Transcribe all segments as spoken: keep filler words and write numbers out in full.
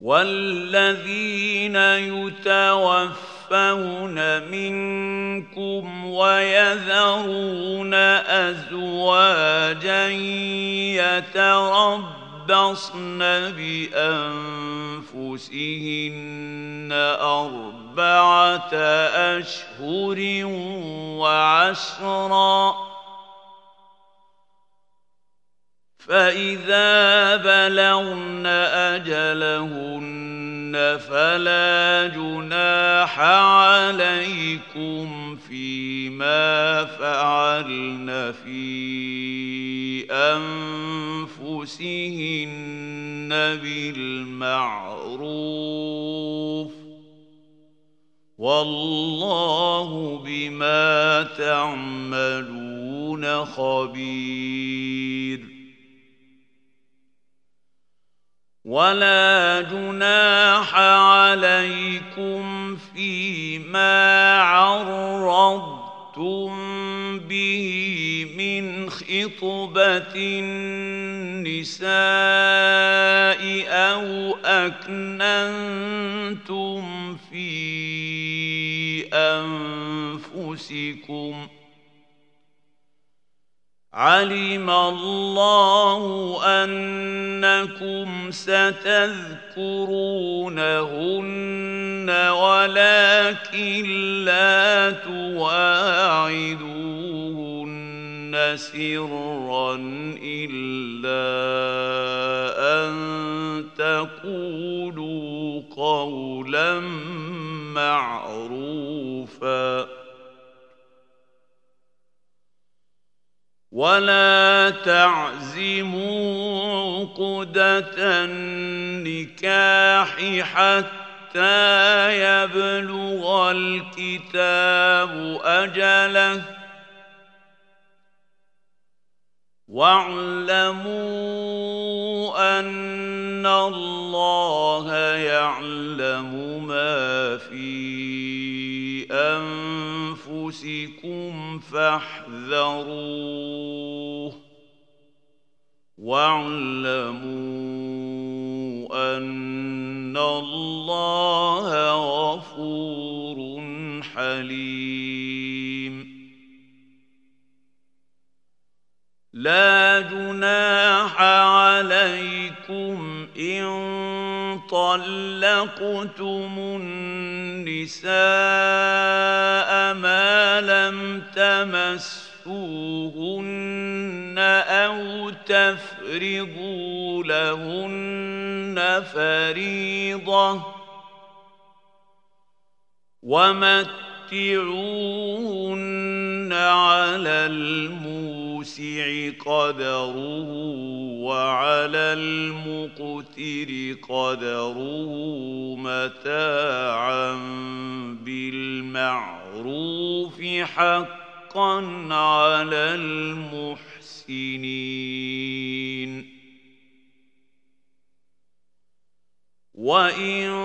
والذين يتوفون منكم ويذرون أزواجا يتربصن بأنفسهن أربعة أشهر وعشرا فإذا بلغن أجلهن فلا جناح عليكم فيما فعلن في أنفسهن بالمعروف والله بما تعملون خبير. ولا جناح عليكم فيما عرضتم به من خطبة النساء أو أكننتم في أنفسكم علم الله أنكم ستذكرونهن ولكن لا تواعدوهن سرا إلا أن تقولوا قولا معروفا ولا تعزموا عقدة النكاح حتى يبلغ الكتاب أجله واعلموا أن الله يعلم ما في أنفسكم فاحذروه واعلموا أن الله غفور حليم. لا جناح عليكم إن طلقتم النساء ما لم تمسوهن أو تفرضوا لهن فريضة ومتعوهن على الموسع قدره وعلى المقتر قدره متاعا بالمعروف حقا على المحسنين. وإن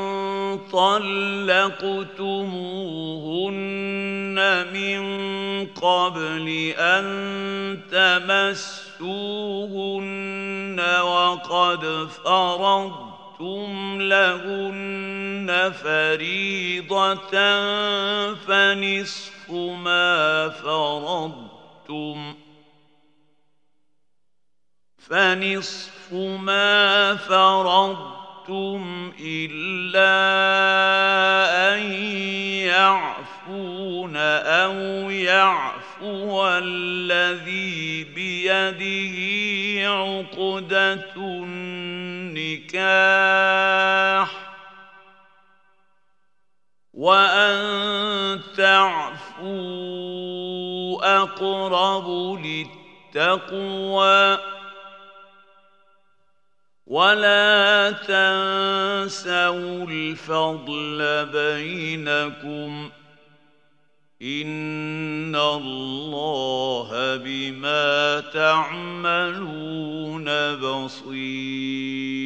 طلقتموهن من قبل أن تمسوهن وقد فرضتم لهن فريضة فنصف ما فرضتم فنصف ما فرضتم إلا أن يعفون أو يعفو الذي بيده عقدة النكاح وأن تعفوا أقرب للتقوى ولا تنسوا الفضل بينكم إن الله بما تعملون بصير.